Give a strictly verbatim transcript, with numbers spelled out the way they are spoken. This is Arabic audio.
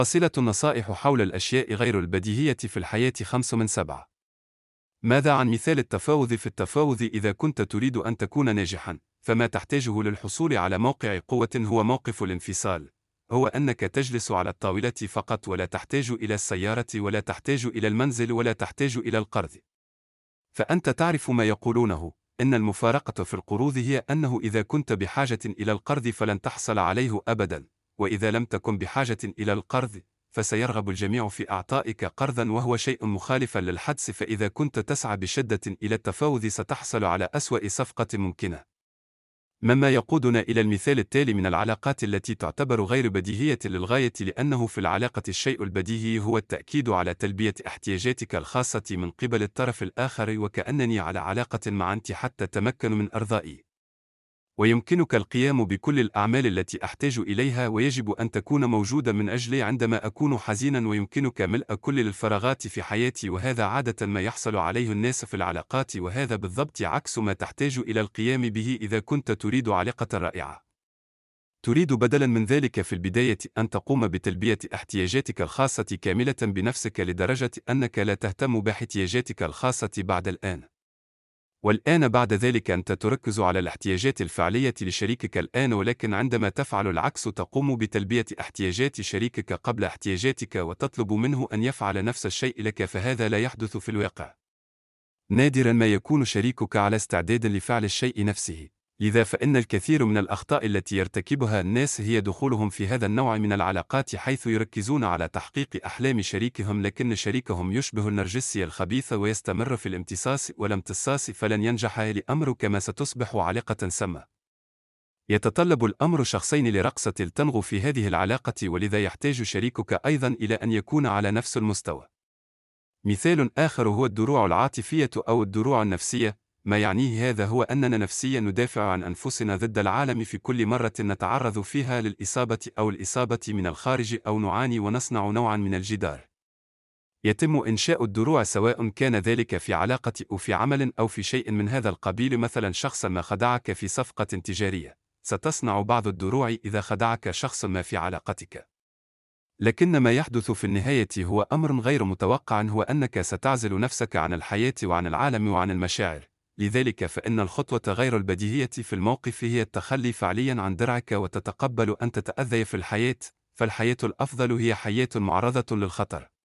فاصلة النصائح حول الأشياء غير البديهية في الحياة خمس من سبعة. ماذا عن مثال التفاوض؟ في التفاوض إذا كنت تريد أن تكون ناجحا، فما تحتاجه للحصول على موقع قوة هو موقف الانفصال، هو أنك تجلس على الطاولة فقط ولا تحتاج إلى السيارة ولا تحتاج إلى المنزل ولا تحتاج إلى القرض. فأنت تعرف ما يقولونه، إن المفارقة في القروض هي أنه إذا كنت بحاجة إلى القرض فلن تحصل عليه أبدا، وإذا لم تكن بحاجة إلى القرض فسيرغب الجميع في أعطائك قرضا، وهو شيء مخالف للحدس. فإذا كنت تسعى بشدة إلى التفاوض ستحصل على أسوأ صفقة ممكنة. مما يقودنا إلى المثال التالي من العلاقات التي تعتبر غير بديهية للغاية، لأنه في العلاقة الشيء البديهي هو التأكيد على تلبية احتياجاتك الخاصة من قبل الطرف الآخر، وكأنني على علاقة مع أنت حتى تمكن من أرضائي. ويمكنك القيام بكل الأعمال التي أحتاج إليها، ويجب أن تكون موجودا من أجلي عندما أكون حزينا، ويمكنك ملء كل الفراغات في حياتي، وهذا عادة ما يحصل عليه الناس في العلاقات، وهذا بالضبط عكس ما تحتاج إلى القيام به إذا كنت تريد علاقة رائعة. تريد بدلا من ذلك في البداية أن تقوم بتلبية احتياجاتك الخاصة كاملة بنفسك، لدرجة أنك لا تهتم باحتياجاتك الخاصة بعد الآن. والآن بعد ذلك أنت تركز على الاحتياجات الفعلية لشريكك الآن، ولكن عندما تفعل العكس تقوم بتلبية احتياجات شريكك قبل احتياجاتك وتطلب منه أن يفعل نفس الشيء لك، فهذا لا يحدث في الواقع. نادرا ما يكون شريكك على استعداد لفعل الشيء نفسه، لذا فإن الكثير من الأخطاء التي يرتكبها الناس هي دخولهم في هذا النوع من العلاقات، حيث يركزون على تحقيق أحلام شريكهم، لكن شريكهم يشبه النرجسي الخبيث ويستمر في الامتصاص والامتصاص، فلن ينجح الأمر كما ستصبح علاقة سامة. يتطلب الأمر شخصين لرقصة التنغو في هذه العلاقة، ولذا يحتاج شريكك أيضا إلى أن يكون على نفس المستوى. مثال آخر هو الدروع العاطفية أو الدروع النفسية. ما يعنيه هذا هو أننا نفسيا ندافع عن أنفسنا ضد العالم في كل مرة نتعرض فيها للإصابة أو الإصابة من الخارج، أو نعاني ونصنع نوعا من الجدار. يتم إنشاء الدروع سواء كان ذلك في علاقة أو في عمل أو في شيء من هذا القبيل. مثلا شخص ما خدعك في صفقة تجارية، ستصنع بعض الدروع إذا خدعك شخص ما في علاقتك. لكن ما يحدث في النهاية هو أمر غير متوقع، هو أنك ستعزل نفسك عن الحياة وعن العالم وعن المشاعر. لذلك فإن الخطوة غير البديهية في الموقف هي التخلي فعليا عن درعك وتتقبل أن تتأذي في الحياة، فالحياة الأفضل هي حياة معرضة للخطر.